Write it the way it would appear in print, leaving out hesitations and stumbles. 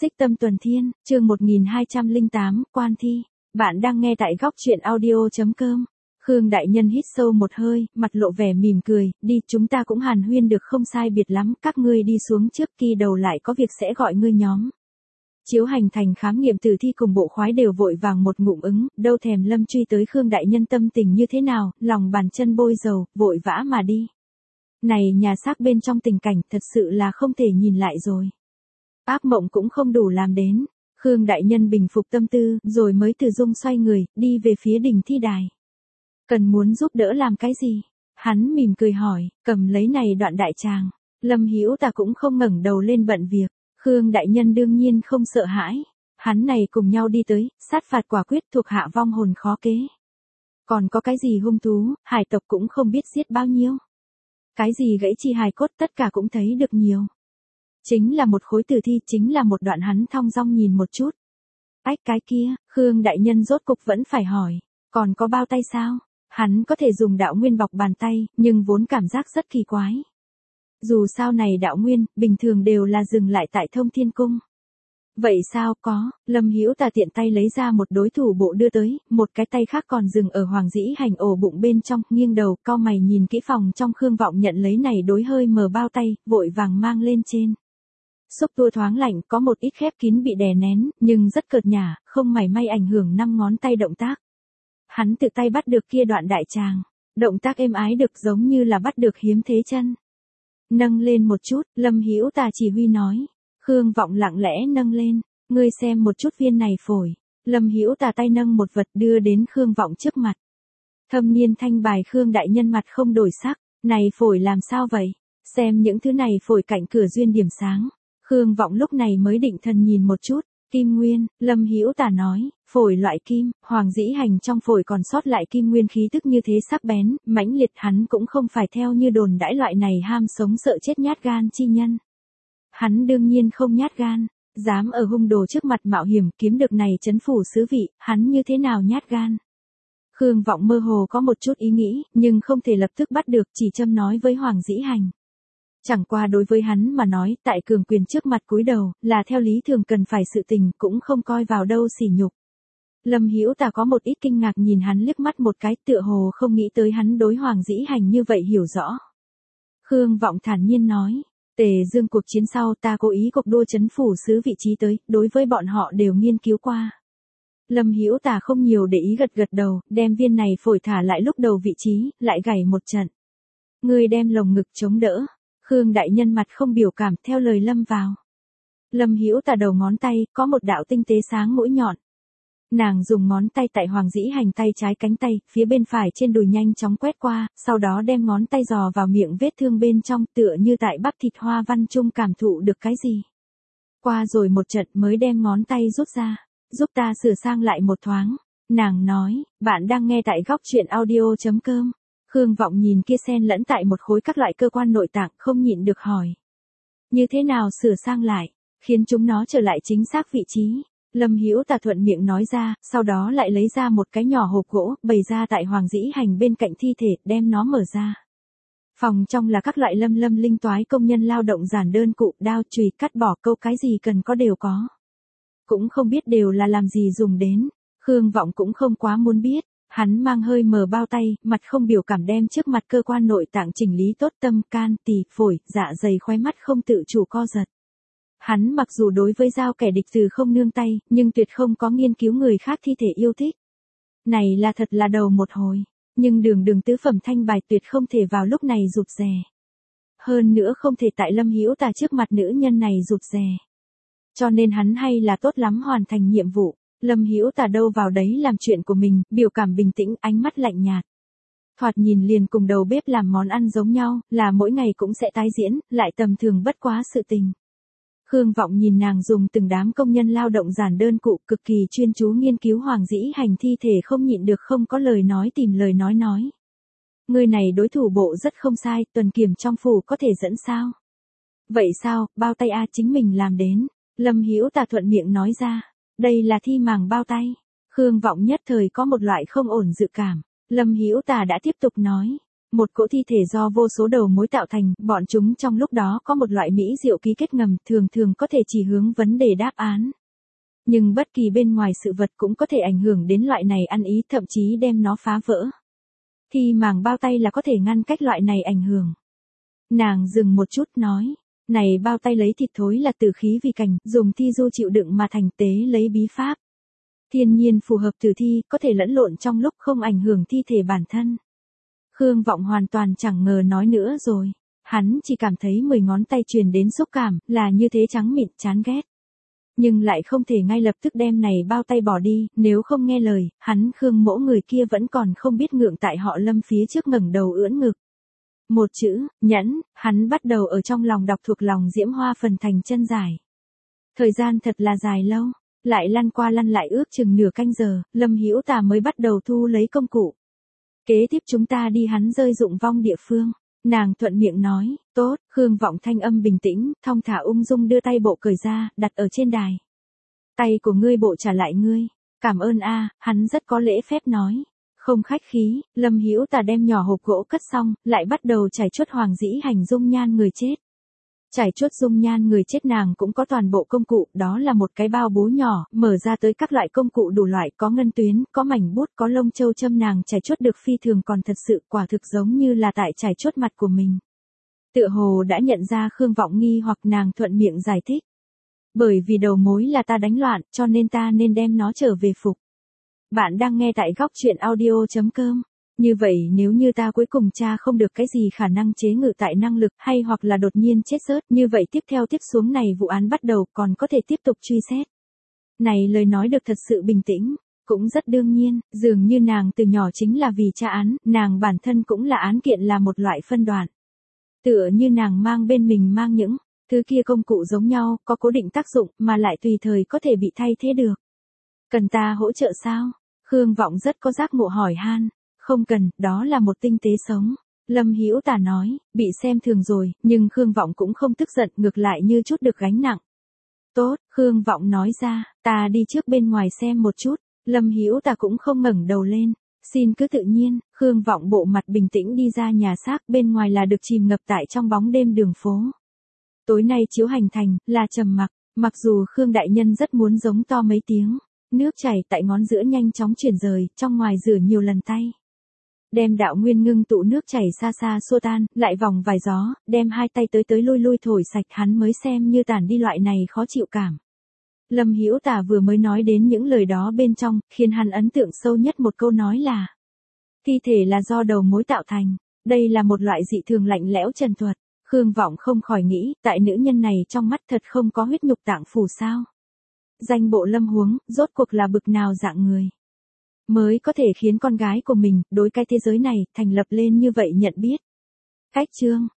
Xích Tâm Tuần Thiên, chương 1208, Quan Thi. Bạn đang nghe tại góc truyện audio.com. Khương đại nhân hít sâu một hơi, mặt lộ vẻ mỉm cười, đi, chúng ta cũng hàn huyên được không sai biệt lắm, các ngươi đi xuống trước, kỳ đầu lại có việc sẽ gọi ngươi nhóm. Chiếu Hành thành khám nghiệm tử thi cùng bộ khoái đều vội vàng một ngụm ứng, đâu thèm lâm truy tới Khương đại nhân tâm tình như thế nào, lòng bàn chân bôi dầu, vội vã mà đi. Này nhà xác bên trong tình cảnh thật sự là không thể nhìn lại rồi. Ác mộng cũng không đủ làm đến. Khương đại nhân bình phục tâm tư, rồi mới từ dung xoay người, đi về phía đỉnh thi đài. Cần muốn giúp đỡ làm cái gì? Hắn mỉm cười hỏi, cầm lấy này đoạn đại tràng. Lâm Hữu ta cũng không ngẩng đầu lên bận việc. Khương đại nhân đương nhiên không sợ hãi. Hắn này cùng nhau đi tới, sát phạt quả quyết thuộc hạ vong hồn khó kế. Còn có cái gì hung thú, hải tộc cũng không biết giết bao nhiêu. Cái gì gãy chi hài cốt tất cả cũng thấy được nhiều. Chính là một khối tử thi, chính là một đoạn hắn thong dong nhìn một chút. Ách cái kia, Khương đại nhân rốt cục vẫn phải hỏi, còn có bao tay sao? Hắn có thể dùng đạo nguyên bọc bàn tay, nhưng vốn cảm giác rất kỳ quái. Dù sao này đạo nguyên, bình thường đều là dừng lại tại Thông Thiên Cung. Vậy sao có, Lâm Hữu ta tiện tay lấy ra một đối thủ bộ đưa tới, một cái tay khác còn dừng ở Hoàng Dĩ Hành ổ bụng bên trong, nghiêng đầu, cau mày nhìn kỹ phòng trong. Khương Vọng nhận lấy này đối hơi mờ bao tay, vội vàng mang lên trên. Xúc tua thoáng lạnh, có một ít khép kín bị đè nén, nhưng rất cợt nhả, không mảy may ảnh hưởng 5 ngón tay động tác. Hắn tự tay bắt được kia đoạn đại tràng, động tác êm ái được giống như là bắt được hiếm thế chân. Nâng lên một chút, Lâm Hữu ta chỉ huy nói. Khương Vọng lặng lẽ nâng lên, ngươi xem một chút viên này phổi. Lâm Hữu ta tay nâng một vật đưa đến Khương Vọng trước mặt. Thâm niên thanh bài. Khương đại nhân mặt không đổi sắc, này phổi làm sao vậy? Xem những thứ này phổi cạnh cửa duyên điểm sáng. Khương Vọng lúc này mới định thần nhìn một chút, kim nguyên, Lâm Hữu ta nói, phổi loại kim, Hoàng Dĩ Hành trong phổi còn sót lại kim nguyên khí tức như thế sắc bén, mãnh liệt, hắn cũng không phải theo như đồn đãi loại này ham sống sợ chết nhát gan chi nhân. Hắn đương nhiên không nhát gan, dám ở hung đồ trước mặt mạo hiểm kiếm được này trấn phủ sứ vị, hắn như thế nào nhát gan. Khương Vọng mơ hồ có một chút ý nghĩ, nhưng không thể lập tức bắt được, chỉ châm nói với Hoàng Dĩ Hành. Chẳng qua đối với hắn mà nói, tại cường quyền trước mặt cúi đầu, là theo lý thường cần phải sự tình, cũng không coi vào đâu sỉ nhục. Lâm Hữu ta có một ít kinh ngạc nhìn hắn liếc mắt một cái, tựa hồ không nghĩ tới hắn đối Hoàng Dĩ Hành như vậy hiểu rõ. Khương Vọng thản nhiên nói, Tề Dương cuộc chiến sau ta cố ý cuộc đua trấn phủ sứ vị trí tới, đối với bọn họ đều nghiên cứu qua. Lâm Hữu ta không nhiều để ý, gật gật đầu, đem viên này phổi thả lại lúc đầu vị trí, lại gảy một trận. Ngươi đem lồng ngực chống đỡ. Khương đại nhân mặt không biểu cảm, theo lời Lâm vào. Lâm Hữu ta đầu ngón tay, có một đạo tinh tế sáng mũi nhọn. Nàng dùng ngón tay tại Hoàng Dĩ Hành tay trái cánh tay, phía bên phải trên đùi nhanh chóng quét qua, sau đó đem ngón tay dò vào miệng vết thương bên trong, tựa như tại bắp thịt hoa văn chung cảm thụ được cái gì. Qua rồi một trận mới đem ngón tay rút ra, giúp ta sửa sang lại một thoáng. Nàng nói, bạn đang nghe tại góc truyện audio.com. Khương Vọng nhìn kia xen lẫn tại một khối các loại cơ quan nội tạng, không nhịn được hỏi. Như thế nào sửa sang lại, khiến chúng nó trở lại chính xác vị trí? Lâm Hữu ta thuận miệng nói ra, sau đó lại lấy ra một cái nhỏ hộp gỗ, bày ra tại Hoàng Dĩ Hành bên cạnh thi thể, đem nó mở ra. Phòng trong là các loại lâm linh toái công nhân lao động giản đơn, cụ, đao, chùy, cắt bỏ, câu, cái gì cần có đều có. Cũng không biết đều là làm gì dùng đến. Khương Vọng cũng không quá muốn biết. Hắn mang hơi mờ bao tay, mặt không biểu cảm đem trước mặt cơ quan nội tạng chỉnh lý tốt, tâm, can, tỳ, phổi, dạ dày, khóe mắt không tự chủ co giật. Hắn mặc dù đối với giao kẻ địch từ không nương tay, nhưng tuyệt không có nghiên cứu người khác thi thể yêu thích. Này là thật là đầu một hồi, nhưng đường tứ phẩm thanh bài tuyệt không thể vào lúc này rụt rè. Hơn nữa không thể tại Lâm Hữu ta trước mặt nữ nhân này rụt rè. Cho nên hắn hay là tốt lắm hoàn thành nhiệm vụ. Lâm Hữu ta đâu vào đấy làm chuyện của mình, biểu cảm bình tĩnh, ánh mắt lạnh nhạt. Thoạt nhìn liền cùng đầu bếp làm món ăn giống nhau, là mỗi ngày cũng sẽ tái diễn, lại tầm thường bất quá sự tình. Khương Vọng nhìn nàng dùng từng đám công nhân lao động giản đơn cụ, cực kỳ chuyên chú nghiên cứu Hoàng Dĩ Hành thi thể, không nhịn được không có lời nói tìm lời nói. Người này đối thủ bộ rất không sai, tuần kiểm trong phủ có thể dẫn sao? Vậy sao, bao tay chính mình làm đến. Lâm Hữu ta thuận miệng nói ra. Đây là thi màng bao tay. Khương Vọng nhất thời có một loại không ổn dự cảm. Lâm Hữu ta đã tiếp tục nói. Một cỗ thi thể do vô số đầu mối tạo thành, bọn chúng trong lúc đó có một loại mỹ diệu ký kết ngầm, thường thường có thể chỉ hướng vấn đề đáp án. Nhưng bất kỳ bên ngoài sự vật cũng có thể ảnh hưởng đến loại này ăn ý, thậm chí đem nó phá vỡ. Thi màng bao tay là có thể ngăn cách loại này ảnh hưởng. Nàng dừng một chút nói, này bao tay lấy thịt thối là tử khí vì cảnh, dùng thi du chịu đựng mà thành tế lấy bí pháp. Thiên nhiên phù hợp tử thi, có thể lẫn lộn trong lúc không ảnh hưởng thi thể bản thân. Khương Vọng hoàn toàn chẳng ngờ nói nữa rồi. Hắn chỉ cảm thấy 10 ngón tay truyền đến xúc cảm, là như thế trắng mịn chán ghét. Nhưng lại không thể ngay lập tức đem này bao tay bỏ đi, nếu không nghe lời, hắn Khương mỗ người kia vẫn còn không biết ngượng tại họ Lâm phía trước ngẩng đầu ưỡn ngực. Một chữ, nhẫn, hắn bắt đầu ở trong lòng đọc thuộc lòng Diễm Hoa phần thành chân dài. Thời gian thật là dài lâu, lại lăn qua lăn lại ước chừng nửa canh giờ, Lâm Hữu Tà mới bắt đầu thu lấy công cụ. Kế tiếp chúng ta đi hắn rơi dụng vong địa phương. Nàng thuận miệng nói, tốt, Khương Vọng thanh âm bình tĩnh, thong thả ung dung đưa tay bộ cởi ra, đặt ở trên đài. Tay của ngươi bộ trả lại ngươi. Cảm ơn a, hắn rất có lễ phép nói. Không khách khí, Lâm Hữu Tà đem nhỏ hộp gỗ cất xong, lại bắt đầu trải chuốt hoàng dĩ hành dung nhan người chết. Trải chuốt dung nhan người chết nàng cũng có toàn bộ công cụ, đó là một cái bao bố nhỏ, mở ra tới các loại công cụ đủ loại, có ngân tuyến, có mảnh bút, có lông châu châm, nàng trải chuốt được phi thường còn thật sự quả thực giống như là tại trải chuốt mặt của mình. Tựa hồ đã nhận ra Khương Vọng nghi hoặc, nàng thuận miệng giải thích. Bởi vì đầu mối là ta đánh loạn, cho nên ta nên đem nó trở về phục. Bạn đang nghe tại góc truyện audio.com. Như vậy nếu như ta cuối cùng tra không được cái gì khả năng chế ngự tại năng lực hay hoặc là đột nhiên chết rớt, như vậy tiếp xuống này vụ án bắt đầu còn có thể tiếp tục truy xét. Này lời nói được thật sự bình tĩnh, cũng rất đương nhiên, dường như nàng từ nhỏ chính là vì tra án, nàng bản thân cũng là án kiện là một loại phân đoạn. Tựa như nàng mang bên mình mang những thứ kia công cụ giống nhau, có cố định tác dụng mà lại tùy thời có thể bị thay thế được. Cần ta hỗ trợ sao? Khương Vọng rất có giác ngộ hỏi han. Không cần, đó là một tinh tế sống. Lâm Hữu Tà nói, bị xem thường rồi, nhưng Khương Vọng cũng không tức giận, ngược lại như chút được gánh nặng. Tốt, Khương Vọng nói ra, ta đi trước bên ngoài xem một chút. Lâm Hữu Tà cũng không ngẩng đầu lên. Xin cứ tự nhiên, Khương Vọng bộ mặt bình tĩnh đi ra nhà xác, bên ngoài là được chìm ngập tại trong bóng đêm đường phố. Tối nay chiếu hành thành, là trầm mặc, mặc dù Khương đại nhân rất muốn giống to mấy tiếng. Nước chảy tại ngón giữa nhanh chóng chuyển rời, trong ngoài rửa nhiều lần tay. Đem đạo nguyên ngưng tụ nước chảy xa xa xua tan, lại vòng vài gió, đem hai tay tới lui lui thổi sạch, hắn mới xem như tản đi loại này khó chịu cảm. Lâm Hữu Tà vừa mới nói đến những lời đó bên trong, khiến hắn ấn tượng sâu nhất một câu nói là: thi thể là do đầu mối tạo thành, đây là một loại dị thường lạnh lẽo trần thuật. Khương Vọng không khỏi nghĩ, tại nữ nhân này trong mắt thật không có huyết nhục tạng phủ sao? Danh bộ Lâm Huống, rốt cuộc là bực nào dạng người? Mới có thể khiến con gái của mình, đối cái thế giới này, thành lập lên như vậy nhận biết. Cách chương.